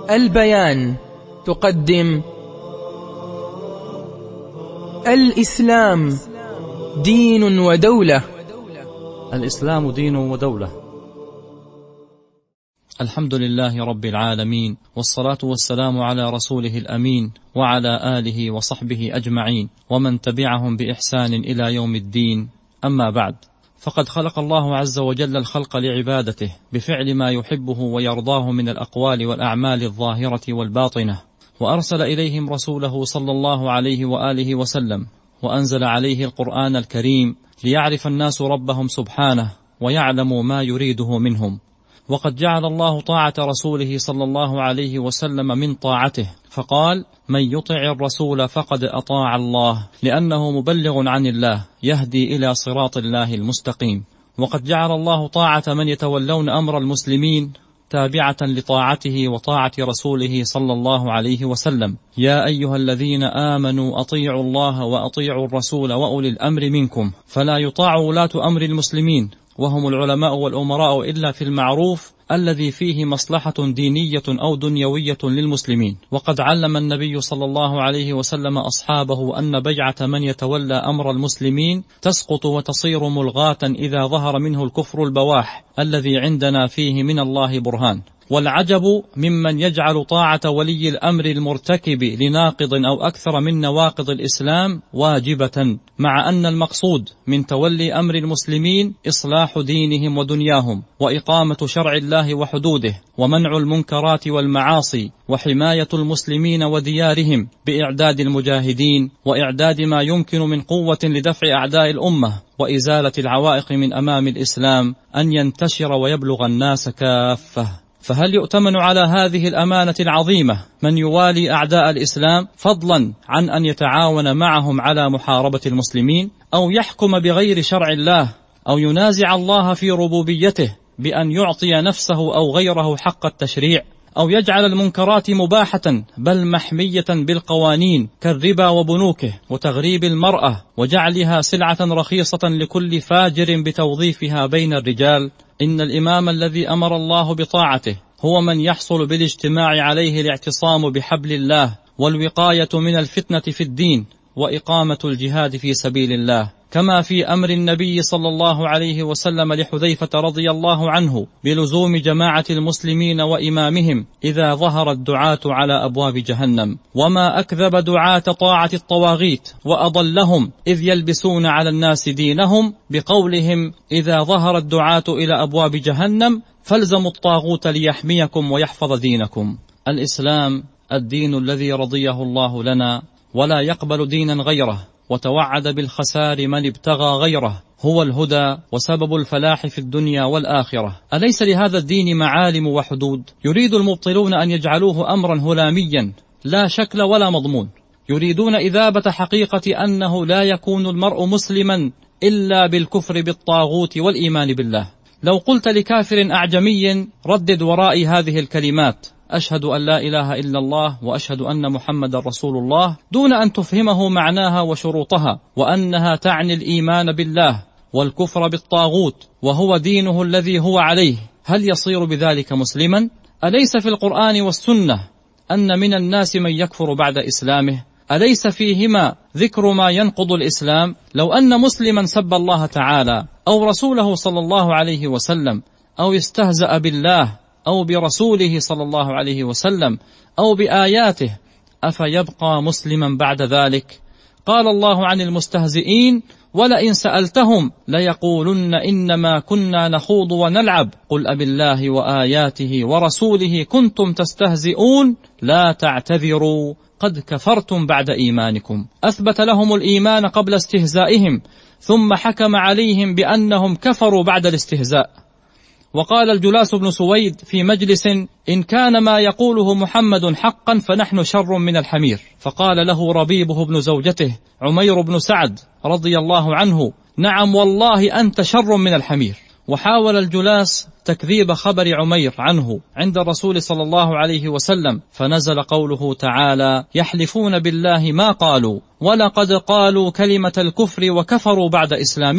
البيان تقدم الإسلام دين ودولة. الإسلام دين ودولة. الحمد لله رب العالمين، والصلاة والسلام على رسوله الأمين وعلى آله وصحبه أجمعين ومن تبعهم بإحسان إلى يوم الدين. أما بعد، فقد خلق الله عز وجل الخلق لعبادته بفعل ما يحبه ويرضاه من الأقوال والأعمال الظاهرة والباطنة، وأرسل إليهم رسوله صلى الله عليه وآله وسلم، وأنزل عليه القرآن الكريم ليعرف الناس ربهم سبحانه ويعلموا ما يريده منهم. وقد جعل الله طاعة رسوله صلى الله عليه وسلم من طاعته، فقال: من يطع الرسول فقد أطاع الله، لأنه مبلغ عن الله يهدي إلى صراط الله المستقيم. وقد جعل الله طاعة من يتولون أمر المسلمين تابعة لطاعته وطاعة رسوله صلى الله عليه وسلم. يا أيها الذين آمنوا أطيعوا الله وأطيعوا الرسول وأولي الأمر منكم، فلا يطاع ولاة أمر المسلمين وهم العلماء والأمراء إلا في المعروف الذي فيه مصلحة دينية أو دنيوية للمسلمين. وقد علم النبي صلى الله عليه وسلم أصحابه أن بيعة من يتولى أمر المسلمين تسقط وتصير ملغاة إذا ظهر منه الكفر البواح الذي عندنا فيه من الله برهان. والعجب ممن يجعل طاعة ولي الأمر المرتكب لناقض أو أكثر من نواقض الإسلام واجبة، مع أن المقصود من تولي أمر المسلمين إصلاح دينهم ودنياهم، وإقامة شرع الله وحدوده، ومنع المنكرات والمعاصي، وحماية المسلمين وديارهم بإعداد المجاهدين، وإعداد ما يمكن من قوة لدفع أعداء الأمة، وإزالة العوائق من أمام الإسلام أن ينتشر ويبلغ الناس كافة. فهل يؤتمن على هذه الأمانة العظيمة من يوالي أعداء الإسلام، فضلا عن أن يتعاون معهم على محاربة المسلمين، أو يحكم بغير شرع الله، أو ينازع الله في ربوبيته بأن يعطي نفسه أو غيره حق التشريع، أو يجعل المنكرات مباحة بل محمية بالقوانين كالربا وبنوكه، وتغريب المرأة وجعلها سلعة رخيصة لكل فاجر بتوظيفها بين الرجال؟ إن الإمام الذي أمر الله بطاعته هو من يحصل بالاجتماع عليه الاعتصام بحبل الله، والوقاية من الفتنة في الدين، وإقامة الجهاد في سبيل الله، كما في أمر النبي صلى الله عليه وسلم لحذيفة رضي الله عنه بلزوم جماعة المسلمين وإمامهم إذا ظهر الدعاة على أبواب جهنم. وما أكذب دعاة طاعة الطواغيت وأضلهم إذ يلبسون على الناس دينهم بقولهم: إذا ظهر الدعاة إلى أبواب جهنم فالزموا الطاغوت ليحميكم ويحفظ دينكم. الإسلام الدين الذي رضيه الله لنا، ولا يقبل دينا غيره، وتوعد بالخسار من ابتغى غيره. هو الهدى وسبب الفلاح في الدنيا والآخرة. أليس لهذا الدين معالم وحدود؟ يريد المبطلون أن يجعلوه أمرا هلاميا لا شكل ولا مضمون. يريدون إذابة حقيقة أنه لا يكون المرء مسلما إلا بالكفر بالطاغوت والإيمان بالله. لو قلت لكافر أعجمي: ردد ورائي هذه الكلمات: أشهد أن لا إله إلا الله وأشهد أن محمد رسول الله، دون أن تفهمه معناها وشروطها، وأنها تعني الإيمان بالله والكفر بالطاغوت وهو دينه الذي هو عليه، هل يصير بذلك مسلما؟ أليس في القرآن والسنة أن من الناس من يكفر بعد إسلامه؟ أليس فيهما ذكر ما ينقض الإسلام؟ لو أن مسلما سب الله تعالى أو رسوله صلى الله عليه وسلم، أو استهزأ بالله أو برسوله صلى الله عليه وسلم أو بآياته، أفيبقى مسلما بعد ذلك؟ قال الله عن المستهزئين: ولئن سألتهم ليقولن إنما كنا نخوض ونلعب قل أبالله وآياته ورسوله كنتم تستهزئون لا تعتذروا قد كفرتم بعد إيمانكم. أثبت لهم الإيمان قبل استهزائهم، ثم حكم عليهم بأنهم كفروا بعد الاستهزاء. وقال الجلاس بن سويد في مجلس: إن كان ما يقوله محمد حقا فنحن شر من الحمير. فقال له ربيبه بن زوجته عمير بن سعد رضي الله عنه: نعم والله أنت شر من الحمير. وحاول الجلاس تكذيب خبر عمير عنه عند الرسول صلى الله عليه وسلم، فنزل قوله تعالى: يحلفون بالله ما قالوا ولقد قالوا كلمة الكفر وكفروا بعد إسلامهم،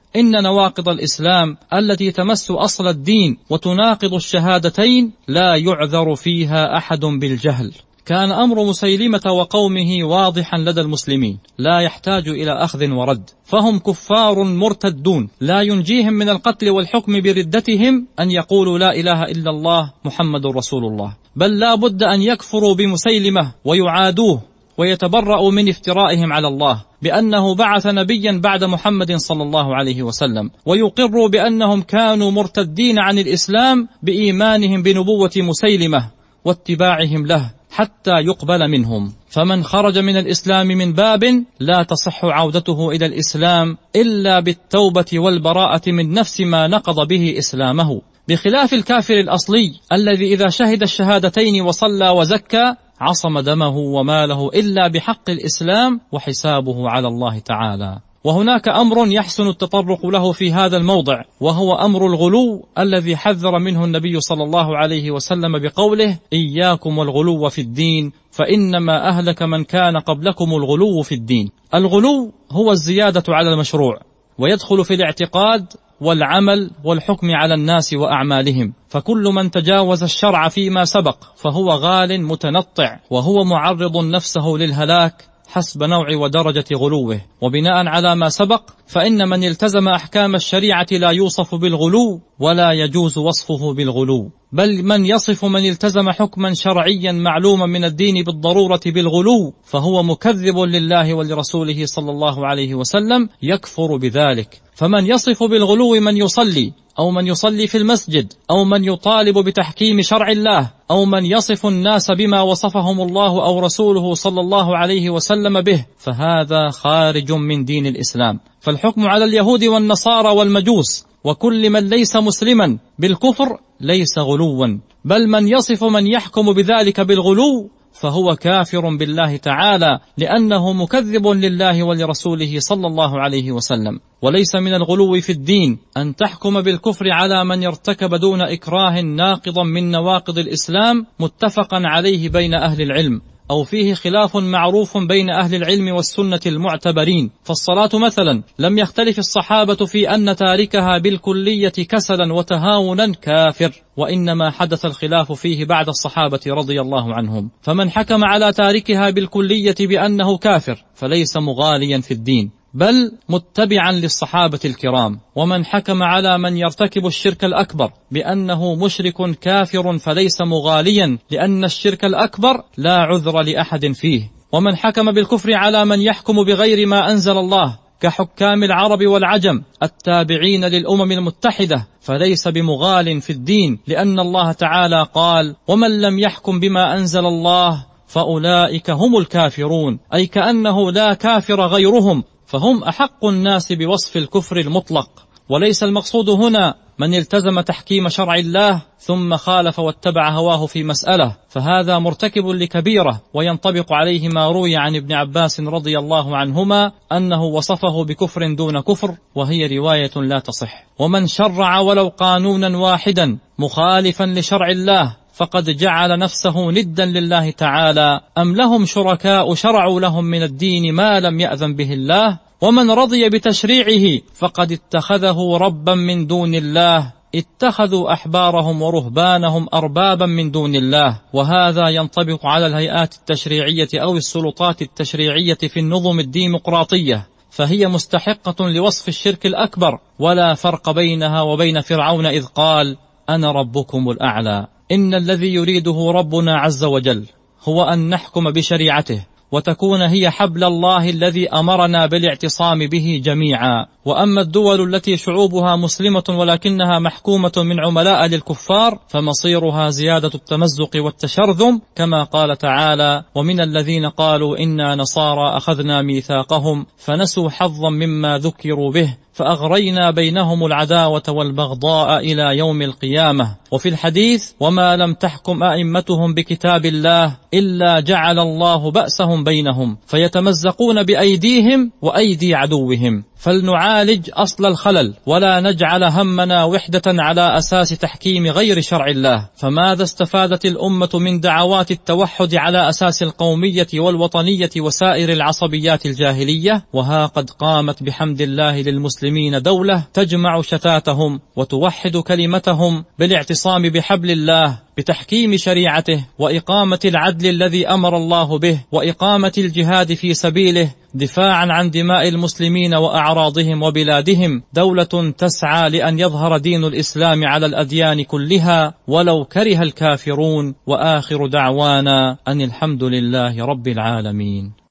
إن نواقض الإسلام التي تمس أصل الدين وتناقض الشهادتين لا يعذر فيها أحد بالجهل. كان أمر مسيلمة وقومه واضحا لدى المسلمين، لا يحتاج إلى أخذ ورد، فهم كفار مرتدون، لا ينجيهم من القتل والحكم بردتهم أن يقولوا لا إله إلا الله محمد رسول الله، بل لا بد أن يكفروا بمسيلمة ويعادوه ويتبرأوا من افترائهم على الله بأنه بعث نبيا بعد محمد صلى الله عليه وسلم، ويقروا بأنهم كانوا مرتدين عن الإسلام بإيمانهم بنبوة مسيلمة واتباعهم له حتى يقبل منهم. فمن خرج من الإسلام من باب لا تصح عودته إلى الإسلام إلا بالتوبة والبراءة من نفس ما نقض به إسلامه، بخلاف الكافر الأصلي الذي إذا شهد الشهادتين وصلى وزكى عصم دمه وماله إلا بحق الإسلام وحسابه على الله تعالى. وهناك أمر يحسن التطرق له في هذا الموضع، وهو أمر الغلو الذي حذر منه النبي صلى الله عليه وسلم بقوله: إياكم والغلو في الدين فإنما أهلك من كان قبلكم الغلو في الدين. الغلو هو الزيادة على المشروع، ويدخل في الاعتقاد والعمل والحكم على الناس وأعمالهم، فكل من تجاوز الشرع فيما سبق فهو غال متنطع، وهو معرض نفسه للهلاك حسب نوع ودرجة غلوه. وبناء على ما سبق فإن من التزم أحكام الشريعة لا يوصف بالغلو ولا يجوز وصفه بالغلو، بل من يصف من التزم حكما شرعيا معلوما من الدين بالضرورة بالغلو فهو مكذب لله ولرسوله صلى الله عليه وسلم يكفر بذلك. فمن يصف بالغلو من يصلي أو من يصلي في المسجد أو من يطالب بتحكيم شرع الله أو من يصف الناس بما وصفهم الله أو رسوله صلى الله عليه وسلم به، فهذا خارج من دين الإسلام. فالحكم على اليهود والنصارى والمجوس وكل من ليس مسلما بالكفر ليس غلوا، بل من يصف من يحكم بذلك بالغلو فهو كافر بالله تعالى، لأنه مكذب لله ولرسوله صلى الله عليه وسلم. وليس من الغلو في الدين أن تحكم بالكفر على من ارتكب دون إكراه ناقضا من نواقض الإسلام متفقا عليه بين أهل العلم، أو فيه خلاف معروف بين أهل العلم والسنة المعتبرين. فالصلاة مثلا لم يختلف الصحابة في أن تاركها بالكلية كسلا وتهاونا كافر، وإنما حدث الخلاف فيه بعد الصحابة رضي الله عنهم. فمن حكم على تاركها بالكلية بأنه كافر فليس مغاليا في الدين، بل متبعا للصحابة الكرام. ومن حكم على من يرتكب الشرك الأكبر بأنه مشرك كافر فليس مغاليا، لأن الشرك الأكبر لا عذر لأحد فيه. ومن حكم بالكفر على من يحكم بغير ما أنزل الله كحكام العرب والعجم التابعين للأمم المتحدة فليس بمغال في الدين، لأن الله تعالى قال: ومن لم يحكم بما أنزل الله فأولئك هم الكافرون، أي كأنه لا كافر غيرهم، فهم أحق الناس بوصف الكفر المطلق. وليس المقصود هنا من التزم تحكيم شرع الله ثم خالف واتبع هواه في مسألة، فهذا مرتكب لكبيرة، وينطبق عليه ما روي عن ابن عباس رضي الله عنهما أنه وصفه بكفر دون كفر، وهي رواية لا تصح. ومن شرع ولو قانونا واحدا مخالفا لشرع الله فقد جعل نفسه ندا لله تعالى، أم لهم شركاء شرعوا لهم من الدين ما لم يأذن به الله. ومن رضي بتشريعه فقد اتخذه ربا من دون الله، اتخذوا أحبارهم ورهبانهم أربابا من دون الله. وهذا ينطبق على الهيئات التشريعية أو السلطات التشريعية في النظم الديمقراطية، فهي مستحقة لوصف الشرك الأكبر، ولا فرق بينها وبين فرعون إذ قال: أنا ربكم الأعلى. إن الذي يريده ربنا عز وجل هو أن نحكم بشريعته وتكون هي حبل الله الذي أمرنا بالاعتصام به جميعا. وأما الدول التي شعوبها مسلمة ولكنها محكومة من عملاء للكفار فمصيرها زيادة التمزق والتشرذم، كما قال تعالى: ومن الذين قالوا إنا نصارى أخذنا ميثاقهم فنسوا حظا مما ذكروا به فأغرينا بينهم العداوة والبغضاء إلى يوم القيامة. وفي الحديث: وما لم تحكم أئمتهم بكتاب الله إلا جعل الله بأسهم بينهم فيتمزقون بأيديهم وأيدي عدوهم. فلنعالج أصل الخلل ولا نجعل همنا وحدة على أساس تحكيم غير شرع الله. فماذا استفادت الأمة من دعوات التوحد على أساس القومية والوطنية وسائر العصبيات الجاهلية؟ وها قد قامت بحمد الله للمسلمين دولة تجمع شتاتهم وتوحد كلمتهم بالاعتصام بحبل الله، بتحكيم شريعته وإقامة العدل الذي أمر الله به، وإقامة الجهاد في سبيله دفاعا عن دماء المسلمين وأعراضهم وبلادهم. دولة تسعى لأن يظهر دين الإسلام على الأديان كلها ولو كره الكافرون. وآخر دعوانا أن الحمد لله رب العالمين.